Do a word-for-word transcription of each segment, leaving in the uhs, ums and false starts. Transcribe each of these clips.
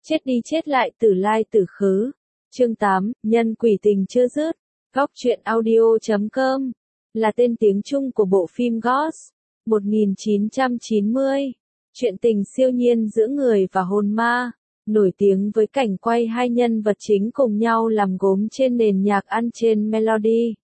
Chết đi chết lại tử lai tử khứ. Chương tám, nhân quỷ tình chưa dứt. Góc truyện audio chấm com là tên tiếng Trung của bộ phim Ghost một nghìn chín trăm chín mươi. Chuyện tình siêu nhiên giữa người và hồn ma, nổi tiếng với cảnh quay hai nhân vật chính cùng nhau làm gốm trên nền nhạc ăn trên melody.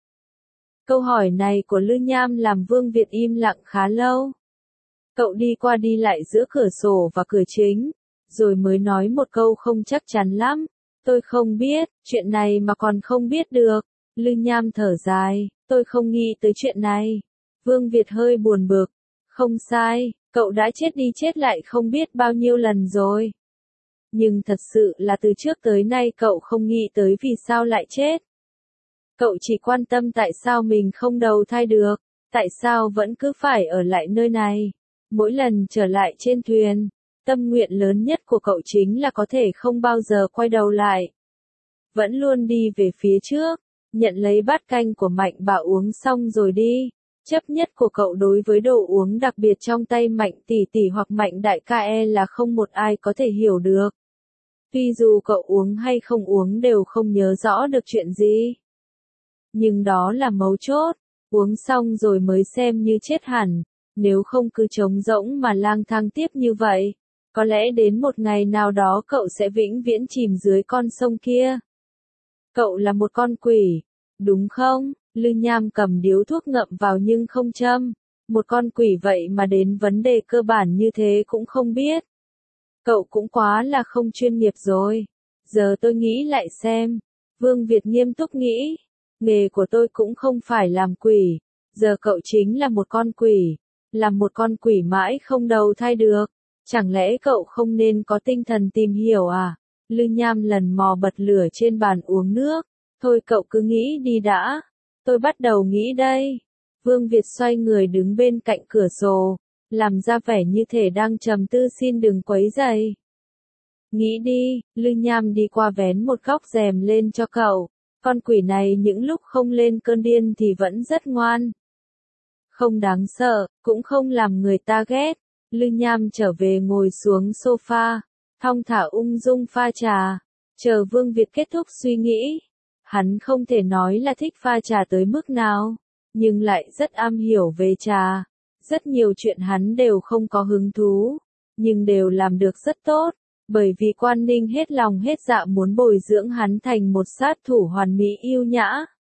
Câu hỏi này của Lư Nham làm Vương Việt im lặng khá lâu. Cậu đi qua đi lại giữa cửa sổ và cửa chính, rồi mới nói một câu không chắc chắn lắm. Tôi không biết, chuyện này mà còn không biết được. Lư Nham thở dài, tôi không nghĩ tới chuyện này. Vương Việt hơi buồn bực. Không sai, cậu đã chết đi chết lại không biết bao nhiêu lần rồi. Nhưng thật sự là từ trước tới nay cậu không nghĩ tới vì sao lại chết. Cậu chỉ quan tâm tại sao mình không đầu thai được, tại sao vẫn cứ phải ở lại nơi này. Mỗi lần trở lại trên thuyền, tâm nguyện lớn nhất của cậu chính là có thể không bao giờ quay đầu lại. Vẫn luôn đi về phía trước, nhận lấy bát canh của Mạnh Bảo uống xong rồi đi. Chấp nhất của cậu đối với đồ uống đặc biệt trong tay Mạnh tỷ tỷ hoặc Mạnh đại ca e là không một ai có thể hiểu được. Tuy dù cậu uống hay không uống đều không nhớ rõ được chuyện gì. Nhưng đó là mấu chốt, uống xong rồi mới xem như chết hẳn, nếu không cứ trống rỗng mà lang thang tiếp như vậy, có lẽ đến một ngày nào đó cậu sẽ vĩnh viễn chìm dưới con sông kia. Cậu là một con quỷ, đúng không? Lư Nham cầm điếu thuốc ngậm vào nhưng không châm. Một con quỷ vậy mà đến vấn đề cơ bản như thế cũng không biết. Cậu cũng quá là không chuyên nghiệp rồi. Giờ tôi nghĩ lại xem. Vương Việt nghiêm túc nghĩ. Nghề của tôi cũng không phải làm quỷ. Giờ cậu chính là một con quỷ. Làm một con quỷ mãi không đầu thai được. Chẳng lẽ cậu không nên có tinh thần tìm hiểu à? Lư Nham lần mò bật lửa trên bàn uống nước. Thôi cậu cứ nghĩ đi đã. Tôi bắt đầu nghĩ đây. Vương Việt xoay người đứng bên cạnh cửa sổ, làm ra vẻ như thể đang trầm tư xin đừng quấy rầy. Nghĩ đi, Lư Nham đi qua vén một góc rèm lên cho cậu. Con quỷ này những lúc không lên cơn điên thì vẫn rất ngoan. Không đáng sợ, cũng không làm người ta ghét. Lư Nham trở về ngồi xuống sofa, thong thả ung dung pha trà, chờ Vương Việt kết thúc suy nghĩ. Hắn không thể nói là thích pha trà tới mức nào, nhưng lại rất am hiểu về trà. Rất nhiều chuyện hắn đều không có hứng thú, nhưng đều làm được rất tốt, bởi vì Quan Ninh hết lòng hết dạ muốn bồi dưỡng hắn thành một sát thủ hoàn mỹ yêu nhã.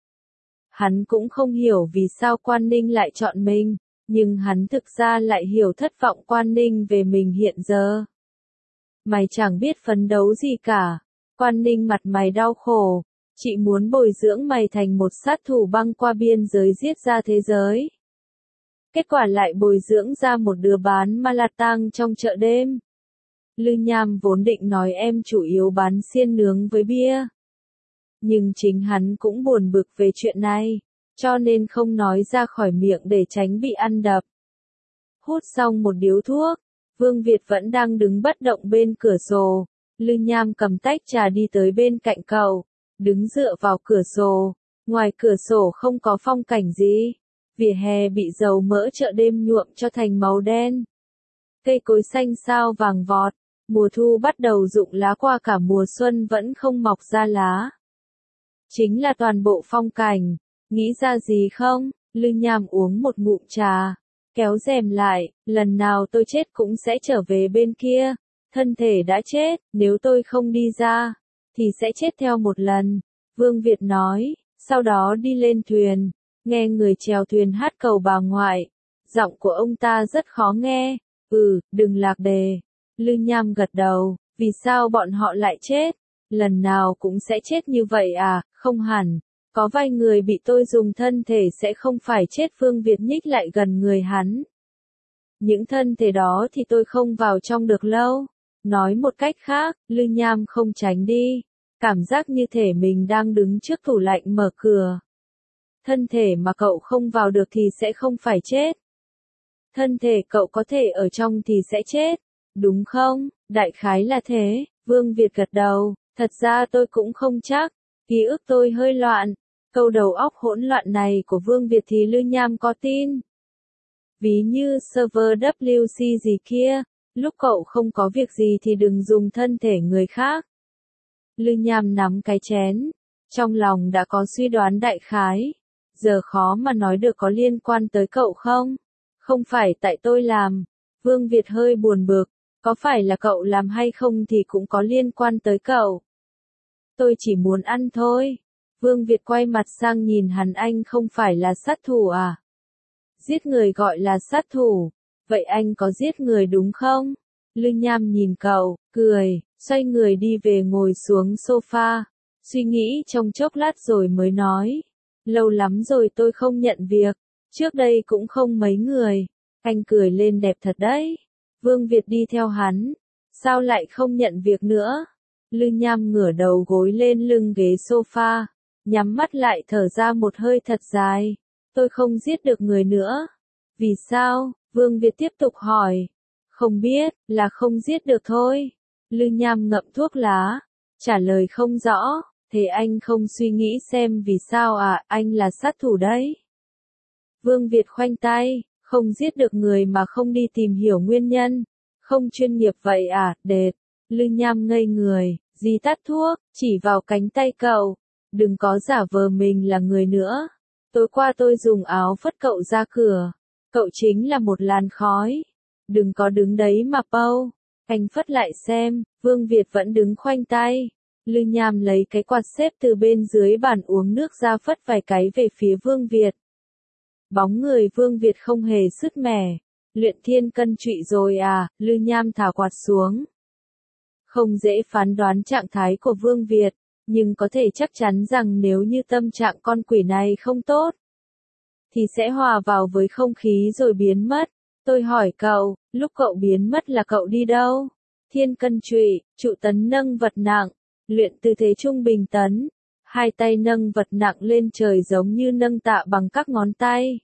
Hắn cũng không hiểu vì sao Quan Ninh lại chọn mình, nhưng hắn thực ra lại hiểu thất vọng Quan Ninh về mình hiện giờ. Mày chẳng biết phấn đấu gì cả. Quan Ninh mặt mày đau khổ. Chị muốn bồi dưỡng mày thành một sát thủ băng qua biên giới giết ra thế giới. Kết quả lại bồi dưỡng ra một đứa bán ma la tang trong chợ đêm. Lư Nham vốn định nói em chủ yếu bán xiên nướng với bia. Nhưng chính hắn cũng buồn bực về chuyện này, cho nên không nói ra khỏi miệng để tránh bị ăn đập. Hút xong một điếu thuốc, Vương Việt vẫn đang đứng bất động bên cửa sổ. Lư Nham cầm tách trà đi tới bên cạnh cậu. Đứng dựa vào cửa sổ, ngoài cửa sổ không có phong cảnh gì, vỉa hè bị dầu mỡ chợ đêm nhuộm cho thành màu đen. Cây cối xanh sao vàng vọt, mùa thu bắt đầu rụng lá qua cả mùa xuân vẫn không mọc ra lá. Chính là toàn bộ phong cảnh, nghĩ ra gì không? Lư Nham uống một ngụm trà, kéo rèm lại, lần nào tôi chết cũng sẽ trở về bên kia, thân thể đã chết, nếu tôi không đi ra thì sẽ chết theo một lần, Vương Việt nói, sau đó đi lên thuyền, nghe người chèo thuyền hát cầu bà ngoại, giọng của ông ta rất khó nghe, ừ, đừng lạc đề. Lư Nham gật đầu, vì sao bọn họ lại chết, lần nào cũng sẽ chết như vậy à, không hẳn, có vài người bị tôi dùng thân thể sẽ không phải chết. Vương Việt nhích lại gần người hắn. Những thân thể đó thì tôi không vào trong được lâu. Nói một cách khác, Lư Nham không tránh đi, cảm giác như thể mình đang đứng trước tủ lạnh mở cửa. Thân thể mà cậu không vào được thì sẽ không phải chết. Thân thể cậu có thể ở trong thì sẽ chết, đúng không? Đại khái là thế, Vương Việt gật đầu, thật ra tôi cũng không chắc, ký ức tôi hơi loạn. Câu đầu óc hỗn loạn này của Vương Việt thì Lư Nham có tin. Ví như server W C gì kia. Lúc cậu không có việc gì thì đừng dùng thân thể người khác. Lư Nham nắm cái chén, trong lòng đã có suy đoán đại khái. Giờ khó mà nói được có liên quan tới cậu không? Không phải tại tôi làm. Vương Việt hơi buồn bực, có phải là cậu làm hay không thì cũng có liên quan tới cậu. Tôi chỉ muốn ăn thôi. Vương Việt quay mặt sang nhìn hắn, anh không phải là sát thủ à? Giết người gọi là sát thủ. Vậy anh có giết người đúng không? Lư Nham nhìn cậu, cười, xoay người đi về ngồi xuống sofa. Suy nghĩ trong chốc lát rồi mới nói. Lâu lắm rồi tôi không nhận việc. Trước đây cũng không mấy người. Anh cười lên đẹp thật đấy. Vương Việt đi theo hắn. Sao lại không nhận việc nữa? Lư Nham ngửa đầu gối lên lưng ghế sofa. Nhắm mắt lại thở ra một hơi thật dài. Tôi không giết được người nữa. Vì sao? Vương Việt tiếp tục hỏi. Không biết, là không giết được thôi. Lư Nham ngậm thuốc lá. Trả lời không rõ. Thế anh không suy nghĩ xem vì sao à, anh là sát thủ đấy. Vương Việt khoanh tay. Không giết được người mà không đi tìm hiểu nguyên nhân. Không chuyên nghiệp vậy à, đệt. Lư Nham ngây người, dí tắt thuốc, chỉ vào cánh tay cậu. Đừng có giả vờ mình là người nữa. Tối qua tôi dùng áo phất cậu ra cửa. Cậu chính là một làn khói. Đừng có đứng đấy mà pâu. Anh phất lại xem, Vương Việt vẫn đứng khoanh tay. Lư Nham lấy cái quạt xếp từ bên dưới bàn uống nước ra phất vài cái về phía Vương Việt. Bóng người Vương Việt không hề sứt mẻ. Luyện thiên cân trụy rồi à, Lư Nham thả quạt xuống. Không dễ phán đoán trạng thái của Vương Việt, nhưng có thể chắc chắn rằng nếu như tâm trạng con quỷ này không tốt, thì sẽ hòa vào với không khí rồi biến mất. Tôi hỏi cậu, lúc cậu biến mất là cậu đi đâu? Thiên cân trụy, trụ tấn nâng vật nặng, luyện tư thế trung bình tấn. Hai tay nâng vật nặng lên trời giống như nâng tạ bằng các ngón tay.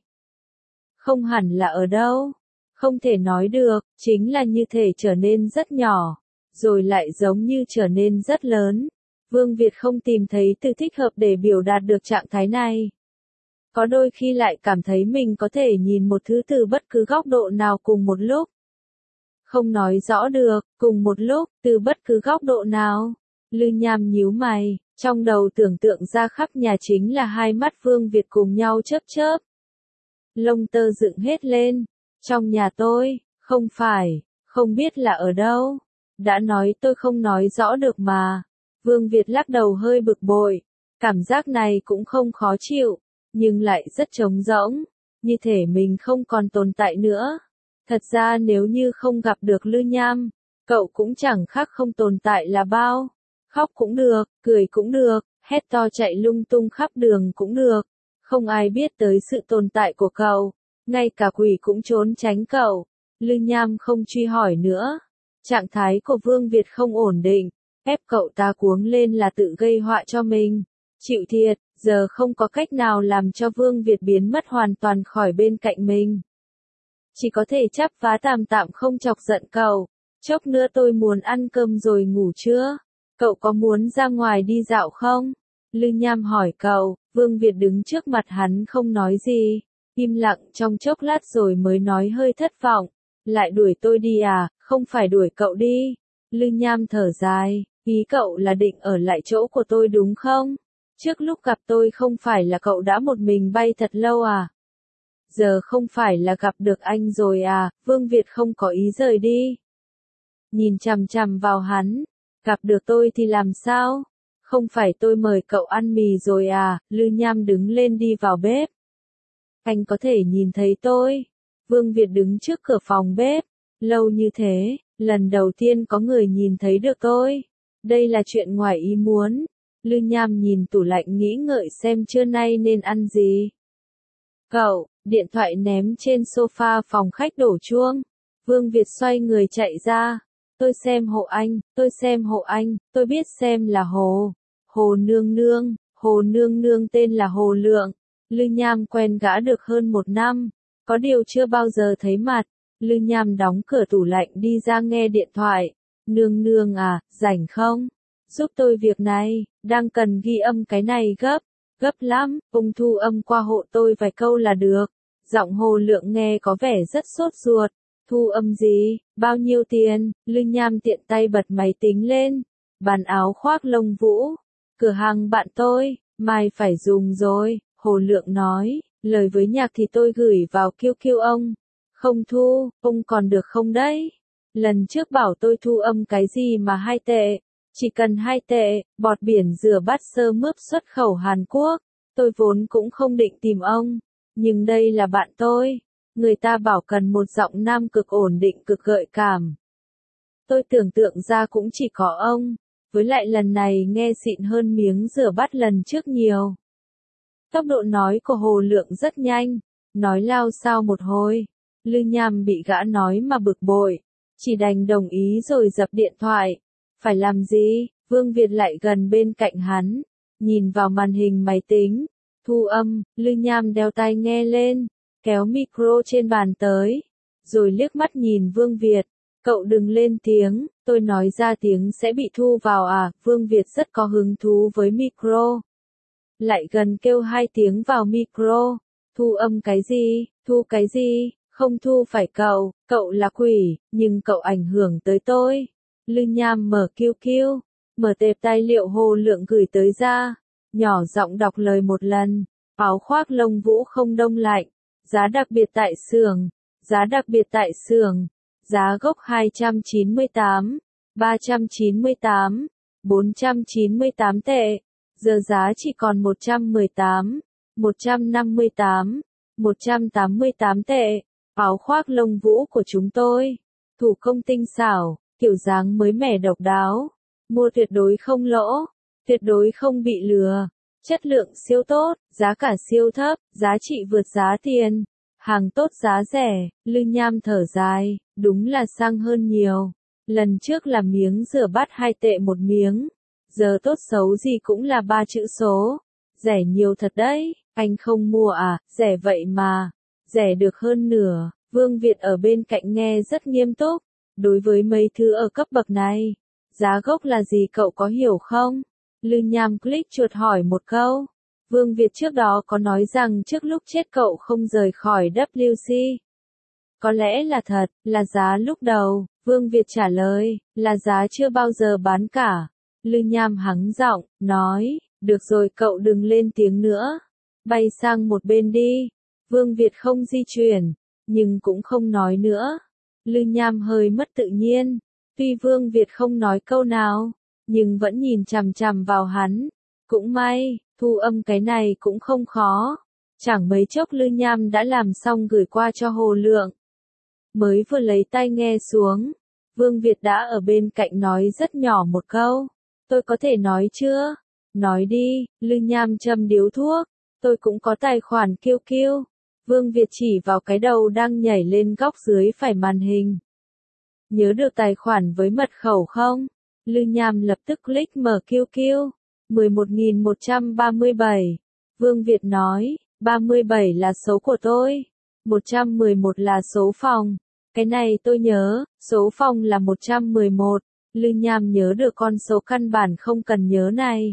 Không hẳn là ở đâu. Không thể nói được, chính là như thể trở nên rất nhỏ, rồi lại giống như trở nên rất lớn. Vương Việt không tìm thấy từ thích hợp để biểu đạt được trạng thái này. Có đôi khi lại cảm thấy mình có thể nhìn một thứ từ bất cứ góc độ nào cùng một lúc. Không nói rõ được, cùng một lúc, từ bất cứ góc độ nào. Lư Nham nhíu mày, trong đầu tưởng tượng ra khắp nhà chính là hai mắt Vương Việt cùng nhau chớp chớp. Lông tơ dựng hết lên. Trong nhà tôi, không phải, không biết là ở đâu. Đã nói tôi không nói rõ được mà. Vương Việt lắc đầu hơi bực bội. Cảm giác này cũng không khó chịu, nhưng lại rất trống rỗng. Như thể mình không còn tồn tại nữa. Thật ra nếu như không gặp được Lư Nham, cậu cũng chẳng khác không tồn tại là bao. Khóc cũng được, cười cũng được, hét to chạy lung tung khắp đường cũng được. Không ai biết tới sự tồn tại của cậu. Ngay cả quỷ cũng trốn tránh cậu. Lư Nham không truy hỏi nữa. Trạng thái của Vương Việt không ổn định. Ép cậu ta cuống lên là tự gây họa cho mình. Chịu thiệt, giờ không có cách nào làm cho Vương Việt biến mất hoàn toàn khỏi bên cạnh mình. Chỉ có thể chắp vá tạm tạm không chọc giận cậu. Chốc nữa tôi muốn ăn cơm rồi ngủ chưa? Cậu có muốn ra ngoài đi dạo không? Lư Nham hỏi cậu. Vương Việt đứng trước mặt hắn không nói gì. Im lặng trong chốc lát rồi mới nói hơi thất vọng. Lại đuổi tôi đi à, không phải đuổi cậu đi. Lư Nham thở dài, ý cậu là định ở lại chỗ của tôi đúng không? Trước lúc gặp tôi không phải là cậu đã một mình bay thật lâu à? Giờ không phải là gặp được anh rồi à? Vương Việt không có ý rời đi. Nhìn chằm chằm vào hắn, gặp được tôi thì làm sao? Không phải tôi mời cậu ăn mì rồi à? Lư Nham đứng lên đi vào bếp. Anh có thể nhìn thấy tôi. Vương Việt đứng trước cửa phòng bếp. Lâu như thế, lần đầu tiên có người nhìn thấy được tôi. Đây là chuyện ngoài ý muốn. Lư Nham nhìn tủ lạnh nghĩ ngợi xem trưa nay nên ăn gì. Cậu, điện thoại ném trên sofa phòng khách đổ chuông. Vương Việt xoay người chạy ra. Tôi xem hộ anh, tôi xem hộ anh, tôi biết xem là Hồ. Hồ Nương Nương, Hồ Nương Nương tên là Hồ Lượng. Lư Nham quen gã được hơn một năm, có điều chưa bao giờ thấy mặt. Lư Nham đóng cửa tủ lạnh đi ra nghe điện thoại. Nương nương à, rảnh không? Giúp tôi việc này, đang cần ghi âm cái này gấp, gấp lắm, ông thu âm qua hộ tôi vài câu là được. Giọng Hồ Lượng nghe có vẻ rất sốt ruột. Thu âm gì, bao nhiêu tiền? Lư Nham tiện tay bật máy tính lên. Bán áo khoác lông vũ. Cửa hàng bạn tôi, mai phải dùng rồi, Hồ Lượng nói. Lời với nhạc thì tôi gửi vào Q Q ông. Không thu, ông còn được không đấy? Lần trước bảo tôi thu âm cái gì mà hai tệ. Chỉ cần hai tệ, bọt biển rửa bát sơ mướp xuất khẩu Hàn Quốc. Tôi vốn cũng không định tìm ông. Nhưng đây là bạn tôi. Người ta bảo cần một giọng nam cực ổn định cực gợi cảm. Tôi tưởng tượng ra cũng chỉ có ông. Với lại lần này nghe xịn hơn miếng rửa bát lần trước nhiều. Tốc độ nói của Hồ Lượng rất nhanh. Nói lao sao một hồi. Lư Nham bị gã nói mà bực bội. Chỉ đành đồng ý rồi dập điện thoại. Phải làm gì? Vương Việt lại gần bên cạnh hắn. Nhìn vào màn hình máy tính. Thu âm, Lư Nham đeo tai nghe lên. Kéo micro trên bàn tới. Rồi liếc mắt nhìn Vương Việt. Cậu đừng lên tiếng, tôi nói ra tiếng sẽ bị thu vào à? Vương Việt rất có hứng thú với micro. Lại gần kêu hai tiếng vào micro. Thu âm cái gì? Thu cái gì? Không thu phải cậu, cậu là quỷ, nhưng cậu ảnh hưởng tới tôi. Lư Nham mở Q Q, mở tệp tài liệu Hồ Lượng gửi tới ra. Nhỏ giọng đọc lời một lần. Áo khoác lông vũ không đông lạnh. Giá đặc biệt tại xưởng. Giá đặc biệt tại xưởng. Giá gốc hai trăm chín mươi tám, ba trăm chín mươi tám, bốn trăm chín mươi tám tệ. Giờ giá chỉ còn một trăm mười tám, một trăm năm mươi tám, một trăm tám mươi tám tệ. Áo khoác lông vũ của chúng tôi. Thủ công tinh xảo, kiểu dáng mới mẻ độc đáo. Mua tuyệt đối không lỗ. Tuyệt đối không bị lừa. Chất lượng siêu tốt, giá cả siêu thấp, giá trị vượt giá tiền. Hàng tốt giá rẻ, Lư Nham thở dài, đúng là sang hơn nhiều. Lần trước là miếng rửa bát hai tệ một miếng. Giờ tốt xấu gì cũng là ba chữ số. Rẻ nhiều thật đấy, anh không mua à, rẻ vậy mà. Rẻ được hơn nửa, Vương Việt ở bên cạnh nghe rất nghiêm túc. Đối với mấy thứ ở cấp bậc này, giá gốc là gì cậu có hiểu không? Lư Nham click chuột hỏi một câu. Vương Việt trước đó có nói rằng trước lúc chết cậu không rời khỏi W C. Có lẽ là thật, là giá lúc đầu, Vương Việt trả lời, là giá chưa bao giờ bán cả. Lư Nham hắng giọng, nói, được rồi cậu đừng lên tiếng nữa. Bay sang một bên đi. Vương Việt không di chuyển, nhưng cũng không nói nữa. Lư Nham hơi mất tự nhiên. Tuy Vương Việt không nói câu nào, nhưng vẫn nhìn chằm chằm vào hắn. Cũng may, thu âm cái này cũng không khó. Chẳng mấy chốc Lư Nham đã làm xong gửi qua cho Hồ Lượng. Mới vừa lấy tai nghe xuống, Vương Việt đã ở bên cạnh nói rất nhỏ một câu. Tôi có thể nói chưa? Nói đi, Lư Nham châm điếu thuốc. Tôi cũng có tài khoản Q Q. Vương Việt chỉ vào cái đầu đang nhảy lên góc dưới phải màn hình. Nhớ được tài khoản với mật khẩu không? Lư Nham lập tức click mở Q Q. mười một nghìn một trăm ba mươi bảy. Vương Việt nói, ba mươi bảy là số của tôi. một trăm mười một là số phòng. Cái này tôi nhớ, số phòng là một trăm mười một. Lư Nham nhớ được con số căn bản không cần nhớ này.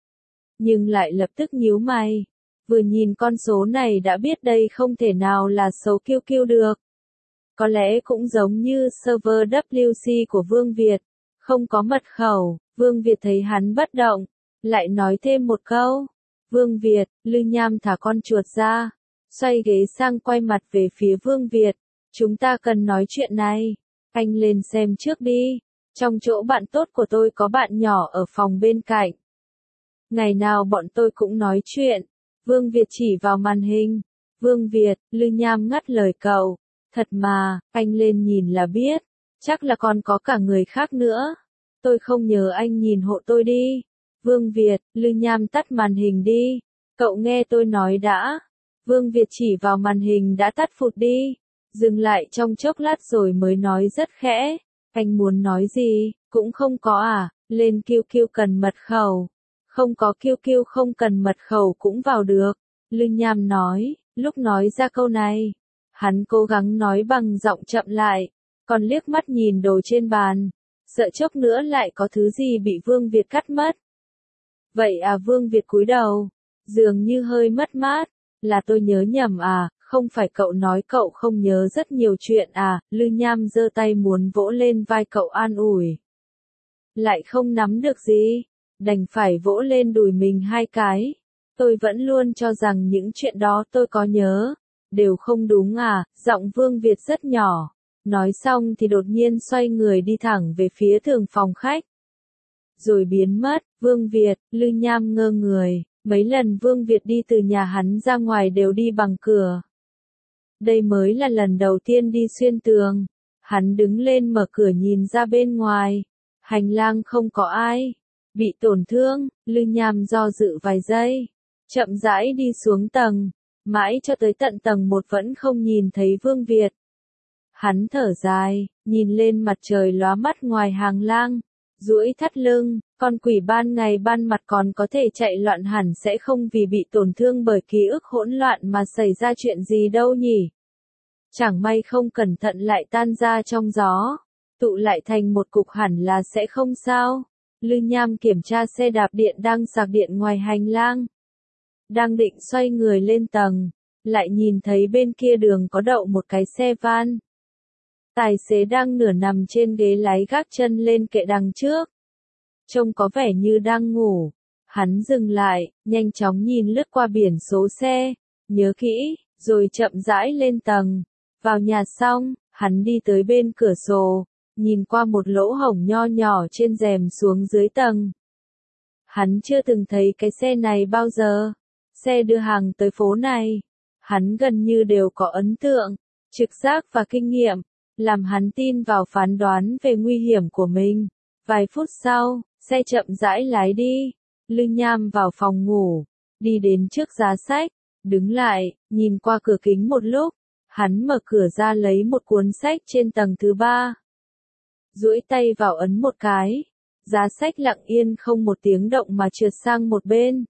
Nhưng lại lập tức nhíu mày. Vừa nhìn con số này đã biết đây không thể nào là số Q Q được. Có lẽ cũng giống như server W C của Vương Việt. Không có mật khẩu, Vương Việt thấy hắn bất động. Lại nói thêm một câu. Vương Việt, Lư Nham thả con chuột ra. Xoay ghế sang quay mặt về phía Vương Việt. Chúng ta cần nói chuyện này. Anh lên xem trước đi. Trong chỗ bạn tốt của tôi có bạn nhỏ ở phòng bên cạnh. Ngày nào bọn tôi cũng nói chuyện. Vương Việt chỉ vào màn hình. Vương Việt, Lư Nham ngắt lời cậu. Thật mà, anh lên nhìn là biết. Chắc là còn có cả người khác nữa. Tôi không nhớ anh nhìn hộ tôi đi. Vương Việt, Lư Nham tắt màn hình đi. Cậu nghe tôi nói đã. Vương Việt chỉ vào màn hình đã tắt phụt đi. Dừng lại trong chốc lát rồi mới nói rất khẽ. Anh muốn nói gì, cũng không có à, lên Q Q cần mật khẩu. Không có Q Q không cần mật khẩu cũng vào được. Lư Nham nói, lúc nói ra câu này. Hắn cố gắng nói bằng giọng chậm lại. Còn liếc mắt nhìn đồ trên bàn. Sợ chốc nữa lại có thứ gì bị Vương Việt cắt mất. Vậy à Vương Việt cúi đầu. Dường như hơi mất mát. Là tôi nhớ nhầm à, Không phải cậu nói cậu không nhớ rất nhiều chuyện à, Lư Nham giơ tay muốn vỗ lên vai cậu an ủi. Lại không nắm được gì, đành phải vỗ lên đùi mình hai cái. Tôi vẫn luôn cho rằng những chuyện đó tôi có nhớ, đều không đúng à, giọng Vương Việt rất nhỏ. Nói xong thì đột nhiên xoay người đi thẳng về phía tường phòng khách. Rồi biến mất, Vương Việt, Lư Nham ngơ người, mấy lần Vương Việt đi từ nhà hắn ra ngoài đều đi bằng cửa. Đây mới là lần đầu tiên đi xuyên tường. Hắn đứng lên mở cửa nhìn ra bên ngoài. Hành lang không có ai. Bị tổn thương, Lư Nham do dự vài giây. Chậm rãi đi xuống tầng. Mãi cho tới tận tầng một vẫn không nhìn thấy Vương Việt. Hắn thở dài, nhìn lên mặt trời lóa mắt ngoài hàng lang. Duỗi thắt lưng, con quỷ ban ngày ban mặt còn có thể chạy loạn hẳn sẽ không vì bị tổn thương bởi ký ức hỗn loạn mà xảy ra chuyện gì đâu nhỉ. Chẳng may không cẩn thận lại tan ra trong gió, tụ lại thành một cục hẳn là sẽ không sao. Lư Nham kiểm tra xe đạp điện đang sạc điện ngoài hành lang. Đang định xoay người lên tầng, lại nhìn thấy bên kia đường có đậu một cái xe van. Tài xế đang nửa nằm trên ghế lái gác chân lên kệ đằng trước. Trông có vẻ như đang ngủ. Hắn dừng lại, nhanh chóng nhìn lướt qua biển số xe, nhớ kỹ, rồi chậm rãi lên tầng. Vào nhà xong, hắn đi tới bên cửa sổ, nhìn qua một lỗ hổng nho nhỏ trên rèm xuống dưới tầng. Hắn chưa từng thấy cái xe này bao giờ. Xe đưa hàng tới phố này. Hắn gần như đều có ấn tượng, trực giác và kinh nghiệm, làm hắn tin vào phán đoán về nguy hiểm của mình. Vài phút sau, xe chậm rãi lái đi. Lư Nham vào phòng ngủ, đi đến trước giá sách, đứng lại, nhìn qua cửa kính một lúc. Hắn mở cửa ra lấy một cuốn sách trên tầng thứ ba. Duỗi tay vào ấn một cái. Giá sách lặng yên không một tiếng động mà trượt sang một bên.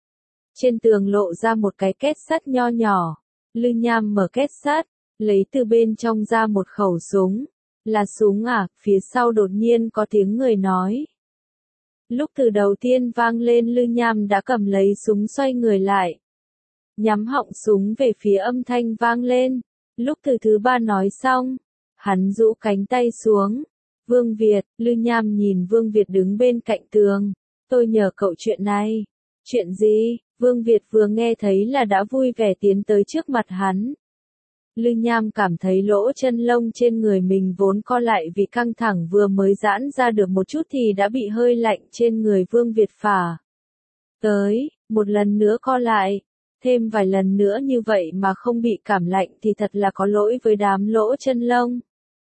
Trên tường lộ ra một cái két sắt nho nhỏ. Lư Nham mở két sắt, lấy từ bên trong ra một khẩu súng. Là súng à, phía sau đột nhiên có tiếng người nói. Lúc từ đầu tiên vang lên Lư Nham đã cầm lấy súng xoay người lại. Nhắm họng súng về phía âm thanh vang lên. Lúc từ thứ ba nói xong, hắn rũ cánh tay xuống. Vương Việt, Lư Nham nhìn Vương Việt đứng bên cạnh tường. Tôi nhờ cậu chuyện này. Chuyện gì? Vương Việt vừa nghe thấy là đã vui vẻ tiến tới trước mặt hắn. Lư Nham cảm thấy lỗ chân lông trên người mình vốn co lại vì căng thẳng vừa mới giãn ra được một chút thì đã bị hơi lạnh trên người Vương Việt phả tới, một lần nữa co lại. Thêm vài lần nữa như vậy mà không bị cảm lạnh thì thật là có lỗi với đám lỗ chân lông.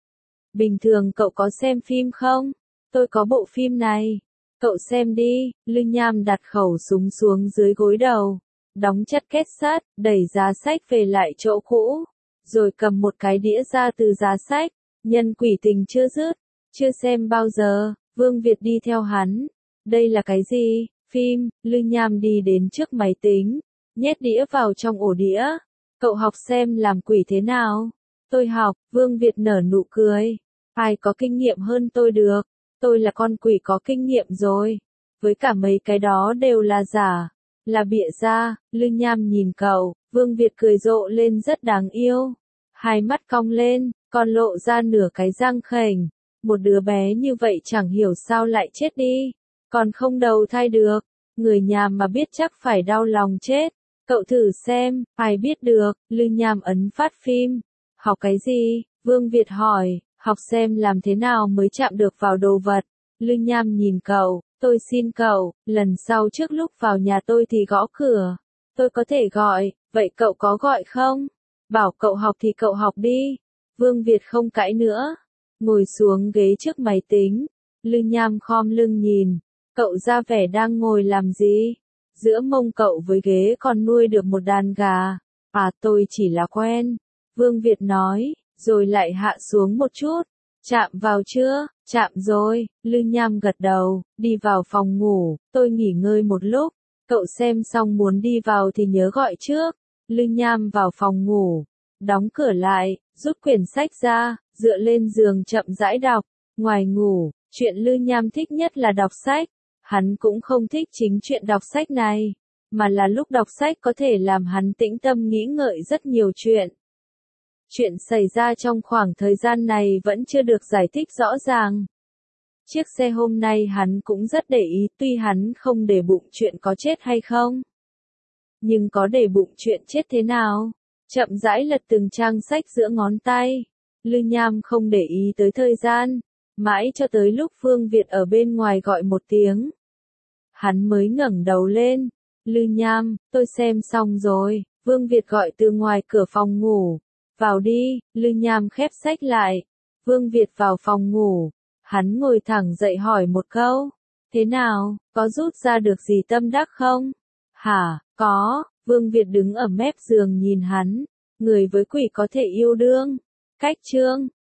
Bình thường cậu có xem phim không? Tôi có bộ phim này. Cậu xem đi. Lư Nham đặt khẩu súng xuống dưới gối đầu. Đóng chặt két sắt, đẩy giá sách về lại chỗ cũ. Rồi cầm một cái đĩa ra từ giá sách. Nhân quỷ tình chưa dứt. Chưa xem bao giờ. Vương Việt đi theo hắn. Đây là cái gì? Phim. Lư Nham đi đến trước máy tính. Nhét đĩa vào trong ổ đĩa. Cậu học xem làm quỷ thế nào? Tôi học. Vương Việt nở nụ cười. Ai có kinh nghiệm hơn tôi được? Tôi là con quỷ có kinh nghiệm rồi. Với cả mấy cái đó đều là giả. Là bịa ra. Lư Nham nhìn cậu. Vương Việt cười rộ lên rất đáng yêu. Hai mắt cong lên, còn lộ ra nửa cái răng khểnh. Một đứa bé như vậy chẳng hiểu sao lại chết đi. Còn không đầu thai được. Người nhà mà biết chắc phải đau lòng chết. Cậu thử xem, ai biết được. Lư Nham ấn phát phim. Học cái gì? Vương Việt hỏi. Học xem làm thế nào mới chạm được vào đồ vật. Lư Nham nhìn cậu. Tôi xin cậu, lần sau trước lúc vào nhà tôi thì gõ cửa. Tôi có thể gọi, vậy cậu có gọi không? Bảo cậu học thì cậu học đi. Vương Việt không cãi nữa. Ngồi xuống ghế trước máy tính. Lư Nham khom lưng nhìn. Cậu ra vẻ đang ngồi làm gì? Giữa mông cậu với ghế còn nuôi được một đàn gà. À tôi chỉ là quen. Vương Việt nói, rồi lại hạ xuống một chút. Chạm vào chưa? Chạm rồi. Lư Nham gật đầu, đi vào phòng ngủ. Tôi nghỉ ngơi một lúc. Cậu xem xong muốn đi vào thì nhớ gọi trước. Lư Nham vào phòng ngủ. Đóng cửa lại, rút quyển sách ra, dựa lên giường chậm rãi đọc. Ngoài ngủ, chuyện Lư Nham thích nhất là đọc sách. Hắn cũng không thích chính chuyện đọc sách này. mà là lúc đọc sách có thể làm hắn tĩnh tâm nghĩ ngợi rất nhiều chuyện. Chuyện xảy ra trong khoảng thời gian này vẫn chưa được giải thích rõ ràng. Chiếc xe hôm nay hắn cũng rất để ý, tuy hắn không để bụng chuyện có chết hay không. Nhưng có để bụng chuyện chết thế nào? Chậm rãi lật từng trang sách giữa ngón tay. Lư Nham không để ý tới thời gian. Mãi cho tới lúc Phương Việt ở bên ngoài gọi một tiếng. Hắn mới ngẩng đầu lên. Lư Nham, tôi xem xong rồi. Vương Việt gọi từ ngoài cửa phòng ngủ. Vào đi, Lư Nham khép sách lại. Vương Việt vào phòng ngủ. Hắn ngồi thẳng dậy hỏi một câu. Thế nào, có rút ra được gì tâm đắc không? Hả, có. Vương Việt đứng ở mép giường nhìn hắn. Người với quỷ có thể yêu đương. Cách chương.